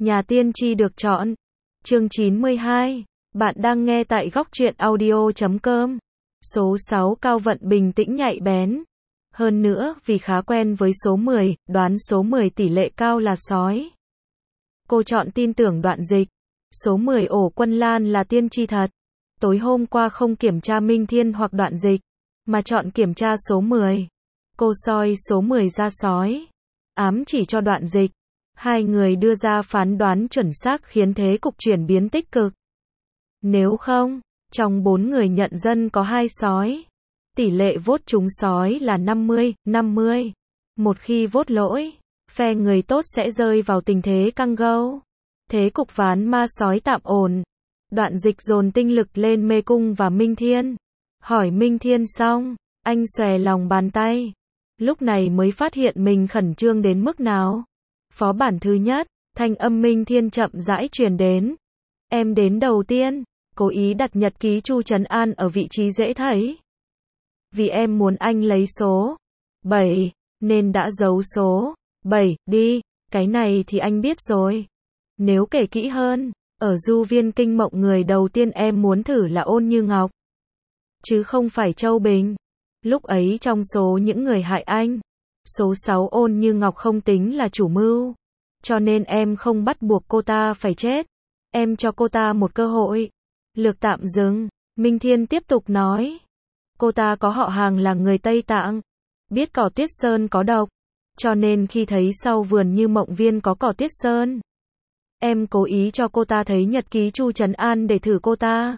Nhà tiên tri được chọn. Chương 92. Bạn đang nghe tại góc truyện audio.com. Số 6 Cao Vận bình tĩnh nhạy bén. Hơn nữa, vì khá quen với số 10, đoán số 10 tỷ lệ cao là sói. Cô chọn tin tưởng Đoạn Dịch. Số 10 Ổ Quân Lan là tiên tri thật. Tối hôm qua không kiểm tra Minh Thiên hoặc Đoạn Dịch, mà chọn kiểm tra số 10. Cô soi số 10 ra sói, ám chỉ cho Đoạn Dịch. Hai người đưa ra phán đoán chuẩn xác khiến thế cục chuyển biến tích cực. Nếu không, trong 4 người nhận dân có 2 sói. Tỷ lệ vote trúng sói là 50-50. Một khi vote lỗi, phe người tốt sẽ rơi vào tình thế căng gâu. Thế cục ván ma sói tạm ổn. Đoạn Dịch dồn tinh lực lên mê cung và Minh Thiên. Hỏi Minh Thiên xong, anh xòe lòng bàn tay. Lúc này mới phát hiện mình khẩn trương đến mức nào. Phó bản thứ nhất, thanh âm Minh Thiên chậm rãi truyền đến. Em đến đầu tiên, cố ý đặt nhật ký Chu Trấn An ở vị trí dễ thấy. Vì em muốn anh lấy số 7, nên đã giấu số 7 đi, cái này thì anh biết rồi. Nếu kể kỹ hơn, ở Du Viên Kinh Mộng người đầu tiên em muốn thử là Ôn Như Ngọc, chứ không phải Châu Bình. Lúc ấy trong số những người hại anh, số 6 Ôn Như Ngọc không tính là chủ mưu, cho nên em không bắt buộc cô ta phải chết. Em cho cô ta một cơ hội. Lược tạm dừng, Minh Thiên tiếp tục nói. Cô ta có họ hàng là người Tây Tạng, biết cỏ tuyết sơn có độc, cho nên khi thấy sau vườn Như Mộng Viên có cỏ tuyết sơn, em cố ý cho cô ta thấy nhật ký Chu Trấn An để thử cô ta.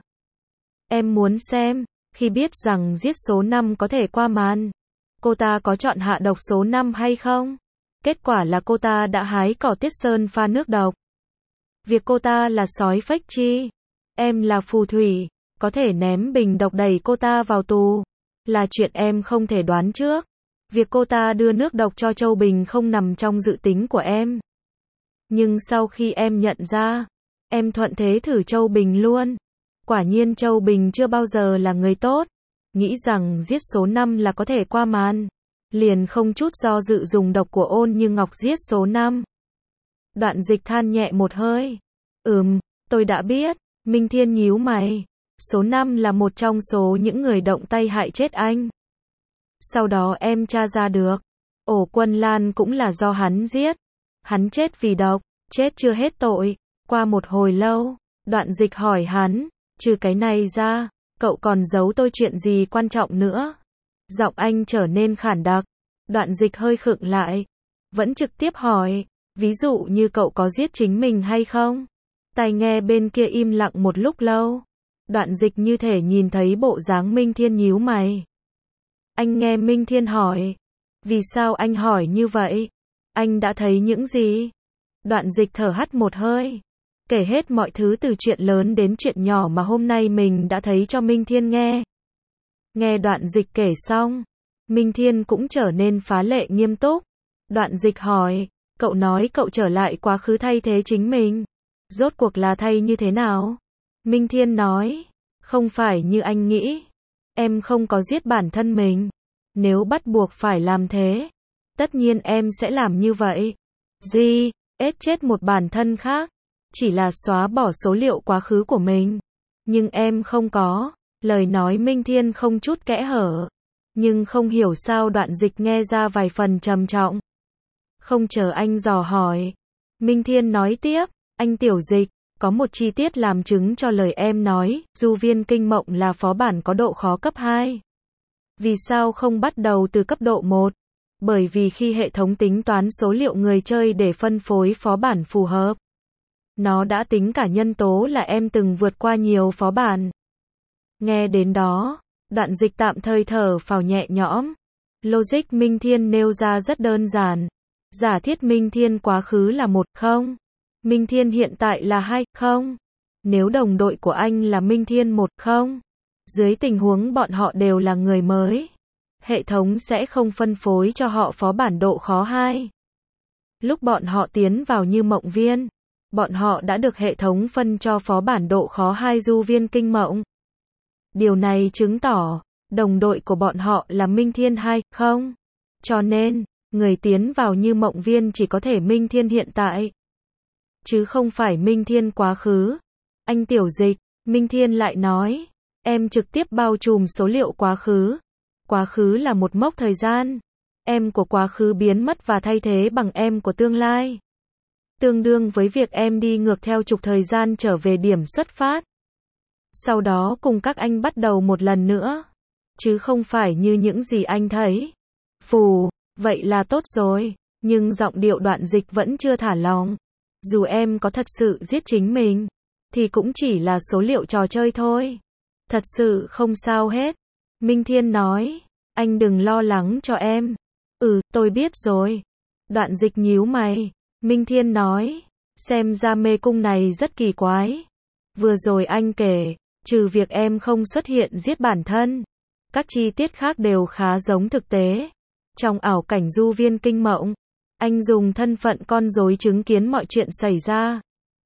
Em muốn xem, khi biết rằng giết số 5 có thể qua màn, cô ta có chọn hạ độc số 5 hay không? Kết quả là cô ta đã hái cỏ tuyết sơn pha nước độc. Việc cô ta là sói phách chi, em là phù thủy, có thể ném bình độc đẩy cô ta vào tù, là chuyện em không thể đoán trước. Việc cô ta đưa nước độc cho Châu Bình không nằm trong dự tính của em. Nhưng sau khi em nhận ra, em thuận thế thử Châu Bình luôn. Quả nhiên Châu Bình chưa bao giờ là người tốt, nghĩ rằng giết số 5 là có thể qua màn, liền không chút do dự dùng độc của Ôn Như Ngọc giết số 5. Đoạn Dịch than nhẹ một hơi. Tôi đã biết. Minh Thiên nhíu mày. Số 5 là một trong số những người động tay hại chết anh. Sau đó em tra ra được, Ổ Quân Lan cũng là do hắn giết. Hắn chết vì độc, chết chưa hết tội. Qua một hồi lâu, Đoạn Dịch hỏi hắn, trừ cái này ra, cậu còn giấu tôi chuyện gì quan trọng nữa? Giọng anh trở nên khản đặc. Đoạn Dịch hơi khựng lại, vẫn trực tiếp hỏi, ví dụ như cậu có giết chính mình hay không? Tai nghe bên kia im lặng một lúc lâu. Đoạn Dịch như thể nhìn thấy bộ dáng Minh Thiên nhíu mày. Anh nghe Minh Thiên hỏi, vì sao anh hỏi như vậy? Anh đã thấy những gì? Đoạn Dịch thở hắt một hơi, kể hết mọi thứ từ chuyện lớn đến chuyện nhỏ mà hôm nay mình đã thấy cho Minh Thiên nghe. Nghe Đoạn Dịch kể xong, Minh Thiên cũng trở nên phá lệ nghiêm túc. Đoạn Dịch hỏi, cậu nói cậu trở lại quá khứ thay thế chính mình. Rốt cuộc là thay như thế nào? Minh Thiên nói, không phải như anh nghĩ. Em không có giết bản thân mình. Nếu bắt buộc phải làm thế, tất nhiên em sẽ làm như vậy. Chết một bản thân khác, chỉ là xóa bỏ số liệu quá khứ của mình. Nhưng em không có. Lời nói Minh Thiên không chút kẽ hở, nhưng không hiểu sao Đoạn Dịch nghe ra vài phần trầm trọng. Không chờ anh dò hỏi, Minh Thiên nói tiếp, anh Tiểu Dịch, có một chi tiết làm chứng cho lời em nói, Du Viên Kinh Mộng là phó bản có độ khó cấp 2. Vì sao không bắt đầu từ cấp độ 1? Bởi vì khi hệ thống tính toán số liệu người chơi để phân phối phó bản phù hợp, nó đã tính cả nhân tố là em từng vượt qua nhiều phó bản. Nghe đến đó, Đoạn Dịch tạm thời thở phào nhẹ nhõm. Logic Minh Thiên nêu ra rất đơn giản. Giả thiết Minh Thiên quá khứ là 1, không? Minh Thiên hiện tại là 2, không? Nếu đồng đội của anh là Minh Thiên 1, không? Dưới tình huống bọn họ đều là người mới, hệ thống sẽ không phân phối cho họ phó bản độ khó 2. Lúc bọn họ tiến vào Như Mộng Viên, bọn họ đã được hệ thống phân cho phó bản độ khó 2 Du Viên Kinh Mộng. Điều này chứng tỏ, đồng đội của bọn họ là Minh Thiên 2, không? Cho nên, người tiến vào Như Mộng Viên chỉ có thể Minh Thiên hiện tại. chứ không phải Minh Thiên quá khứ. Anh Tiểu Dịch, Minh Thiên lại nói, em trực tiếp bao trùm số liệu quá khứ. Quá khứ là một mốc thời gian. Em của quá khứ biến mất và thay thế bằng em của tương lai. Tương đương với việc em đi ngược theo trục thời gian trở về điểm xuất phát. Sau đó cùng các anh bắt đầu một lần nữa. Chứ không phải như những gì anh thấy. Phù, vậy là tốt rồi. Nhưng giọng điệu Đoạn Dịch vẫn chưa thả lỏng. Dù em có thật sự giết chính mình, thì cũng chỉ là số liệu trò chơi thôi. Thật sự không sao hết. Minh Thiên nói, anh đừng lo lắng cho em. Tôi biết rồi. Đoạn Dịch nhíu mày. Minh Thiên nói, xem ra mê cung này rất kỳ quái. Vừa rồi anh kể, trừ việc em không xuất hiện giết bản thân, các chi tiết khác đều khá giống thực tế. Trong ảo cảnh du viên kinh mộng, anh dùng thân phận con rối chứng kiến mọi chuyện xảy ra.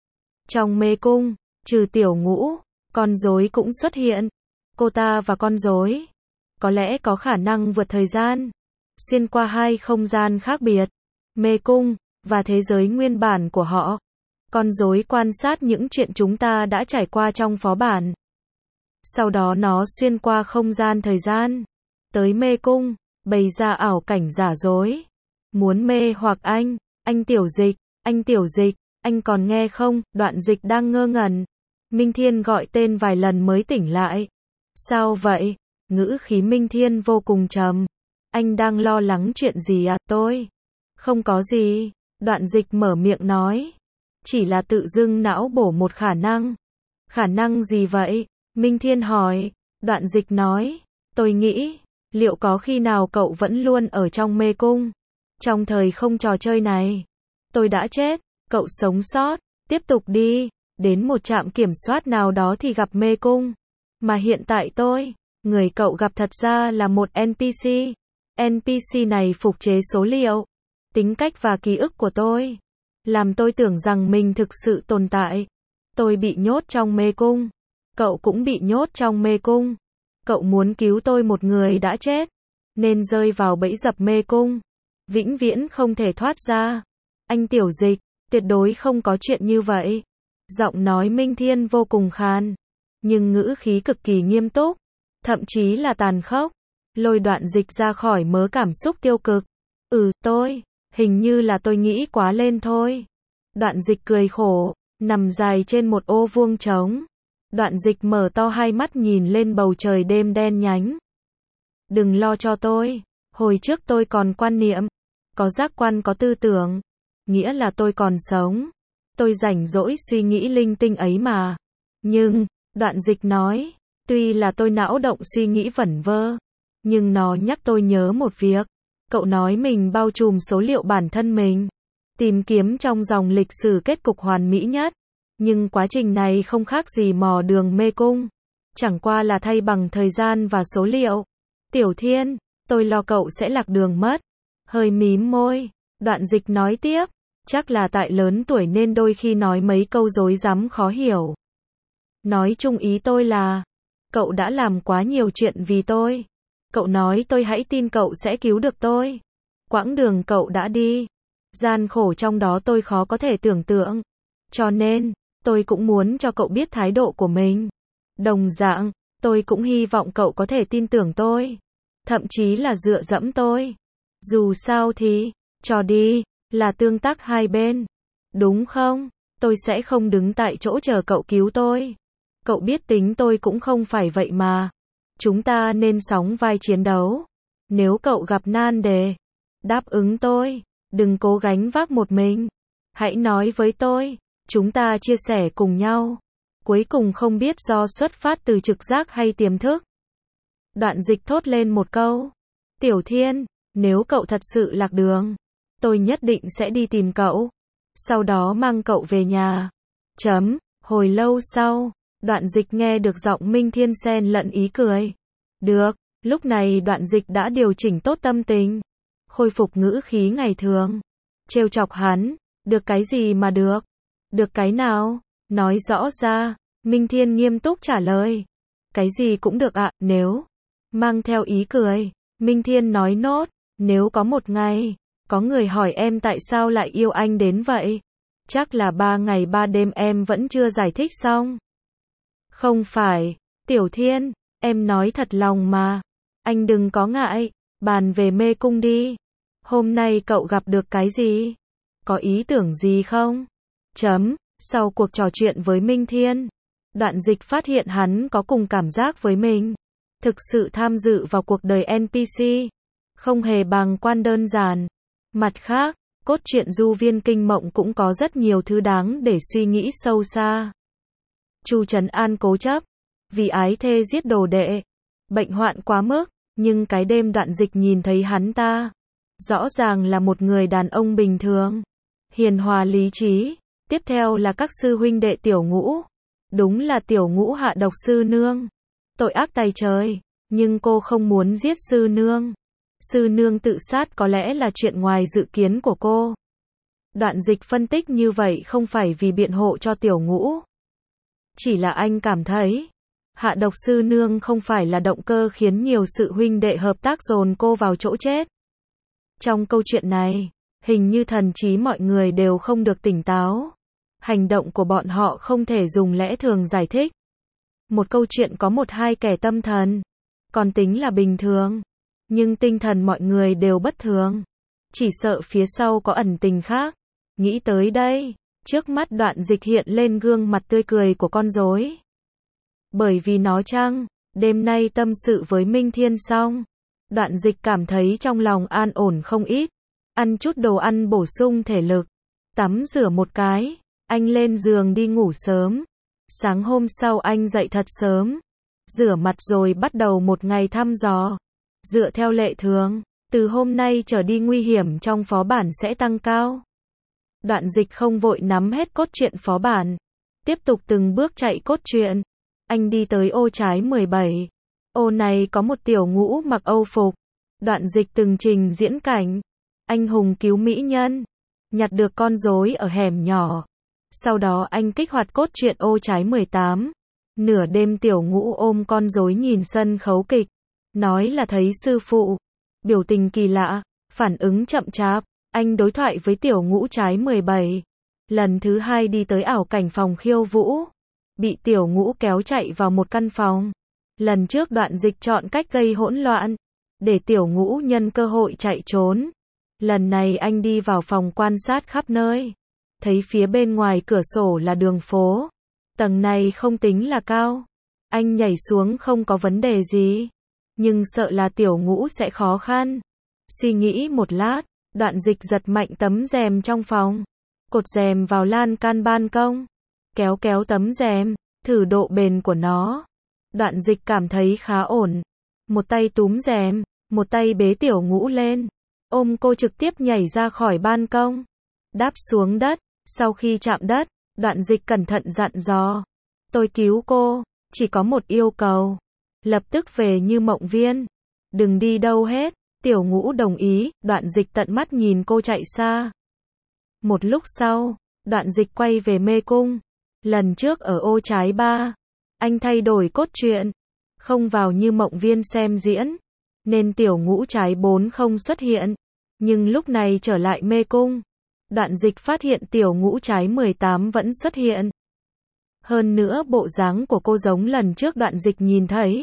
Trong mê cung, trừ Tiểu Ngũ, con rối cũng xuất hiện. Cô ta và con rối có lẽ có khả năng vượt thời gian, xuyên qua hai không gian khác biệt, mê cung và thế giới nguyên bản của họ. Con rối quan sát những chuyện chúng ta đã trải qua trong phó bản. Sau đó nó xuyên qua không gian thời gian, tới mê cung, bày ra ảo cảnh giả dối. Muốn mê hoặc anh Tiểu Dịch, anh còn nghe không? Đoạn Dịch đang ngơ ngẩn. Minh Thiên gọi tên vài lần mới tỉnh lại. Sao vậy? Ngữ khí Minh Thiên vô cùng trầm. Anh đang lo lắng chuyện gì à? Tôi không có gì. Đoạn Dịch mở miệng nói. Chỉ là tự dưng não bổ một khả năng. Khả năng gì vậy? Minh Thiên hỏi. Đoạn Dịch nói. Tôi nghĩ, liệu có khi nào cậu vẫn luôn ở trong mê cung? Trong thời không trò chơi này, tôi đã chết, cậu sống sót, tiếp tục đi, đến một trạm kiểm soát nào đó thì gặp mê cung. Mà hiện tại người cậu gặp thật ra là một NPC. NPC này phục chế số liệu, tính cách và ký ức của tôi, làm tôi tưởng rằng mình thực sự tồn tại. Tôi bị nhốt trong mê cung, cậu cũng bị nhốt trong mê cung. Cậu muốn cứu tôi, một người đã chết, nên rơi vào bẫy dập mê cung, vĩnh viễn không thể thoát ra. Anh Tiểu Dịch, tuyệt đối không có chuyện như vậy. Giọng nói Minh Thiên vô cùng khàn, nhưng ngữ khí cực kỳ nghiêm túc, thậm chí là tàn khốc, lôi Đoạn Dịch ra khỏi mớ cảm xúc tiêu cực. Hình như là tôi nghĩ quá lên thôi. Đoạn Dịch cười khổ, nằm dài trên một ô vuông trống. Đoạn Dịch mở to hai mắt nhìn lên bầu trời đêm đen nhánh. Đừng lo cho tôi, hồi trước tôi còn quan niệm, có giác quan có tư tưởng, nghĩa là tôi còn sống. Tôi rảnh rỗi suy nghĩ linh tinh ấy mà. Nhưng, Đoạn Dịch nói, tuy là tôi não động suy nghĩ vẩn vơ, nhưng nó nhắc tôi nhớ một việc. Cậu nói mình bao trùm số liệu bản thân mình, tìm kiếm trong dòng lịch sử kết cục hoàn mỹ nhất. Nhưng quá trình này không khác gì mò đường mê cung, chẳng qua là thay bằng thời gian và số liệu. Tiểu Thiên, tôi lo cậu sẽ lạc đường mất. Hơi mím môi, Đoạn Dịch nói tiếp, chắc là tại lớn tuổi nên đôi khi nói mấy câu rối rắm khó hiểu. Nói chung ý tôi là, cậu đã làm quá nhiều chuyện vì tôi. Cậu nói tôi hãy tin cậu sẽ cứu được tôi. Quãng đường cậu đã đi, gian khổ trong đó tôi khó có thể tưởng tượng. Cho nên, tôi cũng muốn cho cậu biết thái độ của mình. Đồng dạng, tôi cũng hy vọng cậu có thể tin tưởng tôi, thậm chí là dựa dẫm tôi. Dù sao thì, trò đi, là tương tác hai bên. Đúng không? Tôi sẽ không đứng tại chỗ chờ cậu cứu tôi. Cậu biết tính tôi cũng không phải vậy mà. Chúng ta nên sóng vai chiến đấu. Nếu cậu gặp nan đề, đáp ứng tôi. Đừng cố gánh vác một mình. Hãy nói với tôi. Chúng ta chia sẻ cùng nhau. Cuối cùng không biết do xuất phát từ trực giác hay tiềm thức. Đoạn Dịch thốt lên một câu. Tiểu Thiên, nếu cậu thật sự lạc đường, tôi nhất định sẽ đi tìm cậu. Sau đó mang cậu về nhà. Hồi lâu sau, Đoạn Dịch nghe được giọng Minh Thiên xen lẫn ý cười. Được, lúc này Đoạn Dịch đã điều chỉnh tốt tâm tình, khôi phục ngữ khí ngày thường. Trêu chọc hắn, được cái gì mà được? Được cái nào? Nói rõ ra. Minh Thiên nghiêm túc trả lời. Cái gì cũng được ạ, nếu. Mang theo ý cười, Minh Thiên nói nốt, nếu có một ngày, có người hỏi em tại sao lại yêu anh đến vậy, Chắc là 3 ngày 3 đêm em vẫn chưa giải thích xong. Không phải, Tiểu Thiên, em nói thật lòng mà. Anh đừng có ngại, bàn về mê cung đi. Hôm nay cậu gặp được cái gì? Có ý tưởng gì không? Sau cuộc trò chuyện với Minh Thiên, Đoạn Dịch phát hiện hắn có cùng cảm giác với mình. Thực sự tham dự vào cuộc đời NPC, không hề bàng quan đơn giản. Mặt khác, cốt truyện Du Viên Kinh Mộng cũng có rất nhiều thứ đáng để suy nghĩ sâu xa. Chu Trấn An cố chấp, vì ái thê giết đồ đệ, bệnh hoạn quá mức, nhưng cái đêm Đoạn Dịch nhìn thấy hắn ta, rõ ràng là một người đàn ông bình thường, hiền hòa lý trí. Tiếp theo là các sư huynh đệ Tiểu Ngũ. Đúng là Tiểu Ngũ hạ độc sư nương. Tội ác tày trời, nhưng cô không muốn giết sư nương. Sư nương tự sát có lẽ là chuyện ngoài dự kiến của cô. Đoạn Dịch phân tích như vậy không phải vì biện hộ cho Tiểu Ngũ. Chỉ là anh cảm thấy, hạ độc sư nương không phải là động cơ khiến nhiều sự huynh đệ hợp tác dồn cô vào chỗ chết. Trong câu chuyện này, hình như thần trí mọi người đều không được tỉnh táo. Hành động của bọn họ không thể dùng lẽ thường giải thích. Một câu chuyện có 1-2 kẻ tâm thần, còn tính là bình thường. Nhưng tinh thần mọi người đều bất thường. Chỉ sợ phía sau có ẩn tình khác. Nghĩ tới đây, trước mắt Đoạn Dịch hiện lên gương mặt tươi cười của con rối. Bởi vì nó chăng, đêm nay tâm sự với Minh Thiên xong, Đoạn Dịch cảm thấy trong lòng an ổn không ít. Ăn chút đồ ăn bổ sung thể lực, tắm rửa một cái, anh lên giường đi ngủ sớm. Sáng hôm sau anh dậy thật sớm, rửa mặt rồi bắt đầu một ngày thăm dò. Dựa theo lệ thường, từ hôm nay trở đi nguy hiểm trong phó bản sẽ tăng cao. Đoạn Dịch không vội nắm hết cốt truyện phó bản, tiếp tục từng bước chạy cốt truyện. Anh đi tới ô trái 17. Ô này có một Tiểu Ngũ mặc Âu phục. Đoạn Dịch từng trình diễn cảnh anh hùng cứu mỹ nhân, nhặt được con rối ở hẻm nhỏ. Sau đó anh kích hoạt cốt truyện ô trái 18. Nửa đêm Tiểu Ngũ ôm con rối nhìn sân khấu kịch, nói là thấy sư phụ. Biểu tình kỳ lạ, phản ứng chậm chạp. Anh đối thoại với Tiểu Ngũ trái 17. Lần thứ 2 đi tới ảo cảnh phòng khiêu vũ, bị Tiểu Ngũ kéo chạy vào một căn phòng. Lần trước Đoạn Dịch chọn cách gây hỗn loạn, để Tiểu Ngũ nhân cơ hội chạy trốn. Lần này anh đi vào phòng quan sát khắp nơi, thấy phía bên ngoài cửa sổ là đường phố. Tầng này không tính là cao, anh nhảy xuống không có vấn đề gì, nhưng sợ là Tiểu Ngũ sẽ khó khăn. Suy nghĩ một lát, Đoạn Dịch giật mạnh tấm rèm trong phòng, cột rèm vào lan can ban công, kéo tấm rèm, thử độ bền của nó. Đoạn Dịch cảm thấy khá ổn, một tay túm rèm, một tay bế Tiểu Ngũ lên, ôm cô trực tiếp nhảy ra khỏi ban công, đáp xuống đất. Sau khi chạm đất, Đoạn Dịch cẩn thận dặn dò, tôi cứu cô, chỉ có một yêu cầu, lập tức về Như Mộng Viên, đừng đi đâu hết. Tiểu Ngũ đồng ý. Đoạn Dịch tận mắt nhìn cô chạy xa. Một lúc sau, Đoạn Dịch quay về mê cung. Lần trước ở ô trái 3, anh thay đổi cốt truyện, không vào Như Mộng Viên xem diễn, nên Tiểu Ngũ trái 4 không xuất hiện. Nhưng lúc này trở lại mê cung, Đoạn Dịch phát hiện Tiểu Ngũ trái 18 vẫn xuất hiện. Hơn nữa bộ dáng của cô giống lần trước Đoạn Dịch nhìn thấy.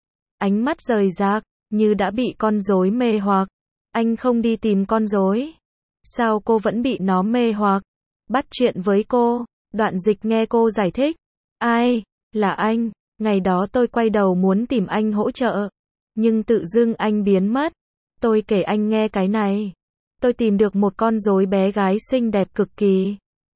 Ánh mắt rời rạc, như đã bị con rối mê hoặc. Anh không đi tìm con rối, sao cô vẫn bị nó mê hoặc? Bắt chuyện với cô. Đoạn Dịch nghe cô giải thích. Ai? Là anh. Ngày đó tôi quay đầu muốn tìm anh hỗ trợ, nhưng tự dưng anh biến mất. Tôi kể anh nghe cái này. Tôi tìm được một con rối bé gái xinh đẹp cực kỳ.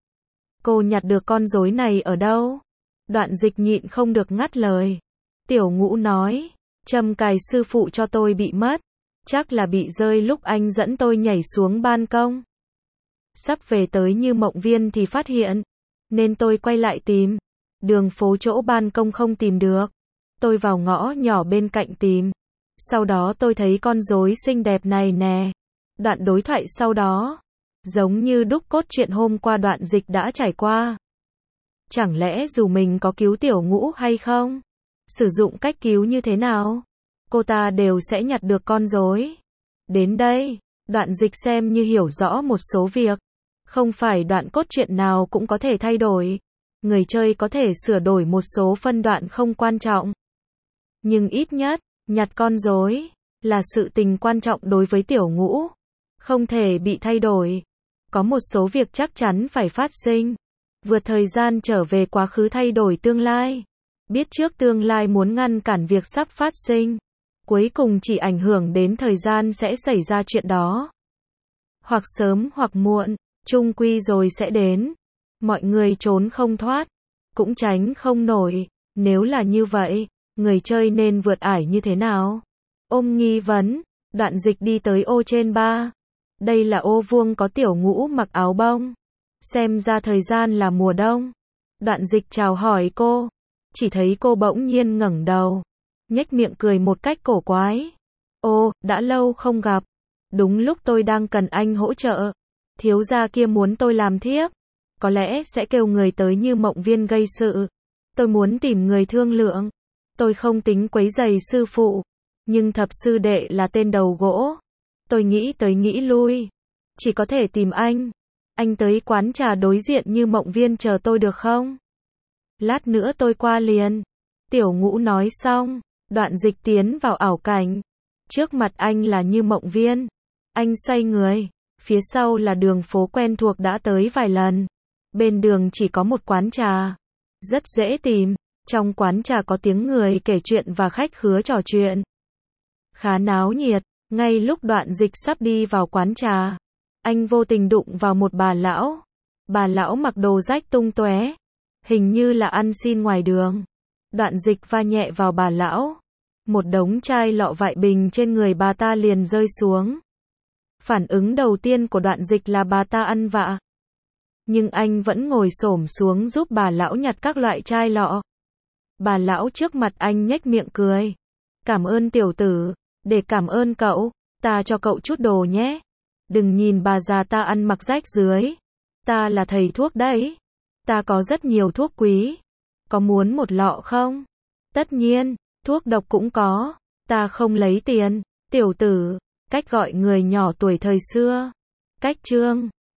Cô nhặt được con rối này ở đâu? Đoạn Dịch nhịn không được ngắt lời. Tiểu Ngũ nói, châm cài sư phụ cho tôi bị mất. Chắc là bị rơi lúc anh dẫn tôi nhảy xuống ban công. Sắp về tới Như Mộng Viên thì phát hiện, nên tôi quay lại tìm. Đường phố chỗ ban công không tìm được. Tôi vào ngõ nhỏ bên cạnh tìm. Sau đó tôi thấy con rối xinh đẹp này nè. Đoạn đối thoại sau đó, giống như đúc cốt truyện hôm qua Đoạn Dịch đã trải qua. Chẳng lẽ dù mình có cứu Tiểu Ngũ hay không, sử dụng cách cứu như thế nào, cô ta đều sẽ nhặt được con rối. Đến đây, Đoạn Dịch xem như hiểu rõ một số việc. Không phải đoạn cốt truyện nào cũng có thể thay đổi. Người chơi có thể sửa đổi một số phân đoạn không quan trọng. Nhưng ít nhất, nhặt con rối là sự tình quan trọng đối với Tiểu Ngũ. Không thể bị thay đổi. Có một số việc chắc chắn phải phát sinh. Vượt thời gian trở về quá khứ thay đổi tương lai. Biết trước tương lai muốn ngăn cản việc sắp phát sinh. Cuối cùng chỉ ảnh hưởng đến thời gian sẽ xảy ra chuyện đó. Hoặc sớm hoặc muộn, chung quy rồi sẽ đến. Mọi người trốn không thoát, cũng tránh không nổi. Nếu là như vậy, người chơi nên vượt ải như thế nào? Ôm nghi vấn, Đoạn Dịch đi tới ô trên 3. Đây là ô vuông có Tiểu Ngũ mặc áo bông. Xem ra thời gian là mùa đông. Đoạn Dịch chào hỏi cô. Chỉ thấy cô bỗng nhiên ngẩng đầu. Nhếch miệng cười một cách cổ quái. Ô, đã lâu không gặp. Đúng lúc tôi đang cần anh hỗ trợ. Thiếu gia kia muốn tôi làm thiếp. Có lẽ sẽ kêu người tới Như Mộng Viên gây sự. Tôi muốn tìm người thương lượng. Tôi không tính quấy rầy sư phụ. Nhưng thập sư đệ là tên đầu gỗ. Tôi nghĩ tới nghĩ lui. Chỉ có thể tìm anh. Anh tới quán trà đối diện Như Mộng Viên chờ tôi được không? Lát nữa tôi qua liền. Tiểu Ngũ nói xong. Đoạn Dịch tiến vào ảo cảnh. Trước mặt anh là Như Mộng Viên. Anh xoay người. Phía sau là đường phố quen thuộc đã tới vài lần. Bên đường chỉ có một quán trà. Rất dễ tìm. Trong quán trà có tiếng người kể chuyện và khách khứa trò chuyện. Khá náo nhiệt. Ngay lúc Đoạn Dịch sắp đi vào quán trà, anh vô tình đụng vào một bà lão. Bà lão mặc đồ rách tung tóe, hình như là ăn xin ngoài đường. Đoạn Dịch va nhẹ vào bà lão. Một đống chai lọ vại bình trên người bà ta liền rơi xuống. Phản ứng đầu tiên của Đoạn Dịch là bà ta ăn vạ. Nhưng anh vẫn ngồi xổm xuống giúp bà lão nhặt các loại chai lọ. Bà lão trước mặt anh nhếch miệng cười. Cảm ơn tiểu tử. Để cảm ơn cậu, ta cho cậu chút đồ nhé. Đừng nhìn bà già ta ăn mặc rách rưới. Ta là thầy thuốc đấy. Ta có rất nhiều thuốc quý. Có muốn một lọ không? Tất nhiên, thuốc độc cũng có. Ta không lấy tiền. Tiểu tử, cách gọi người nhỏ tuổi thời xưa. Cách chương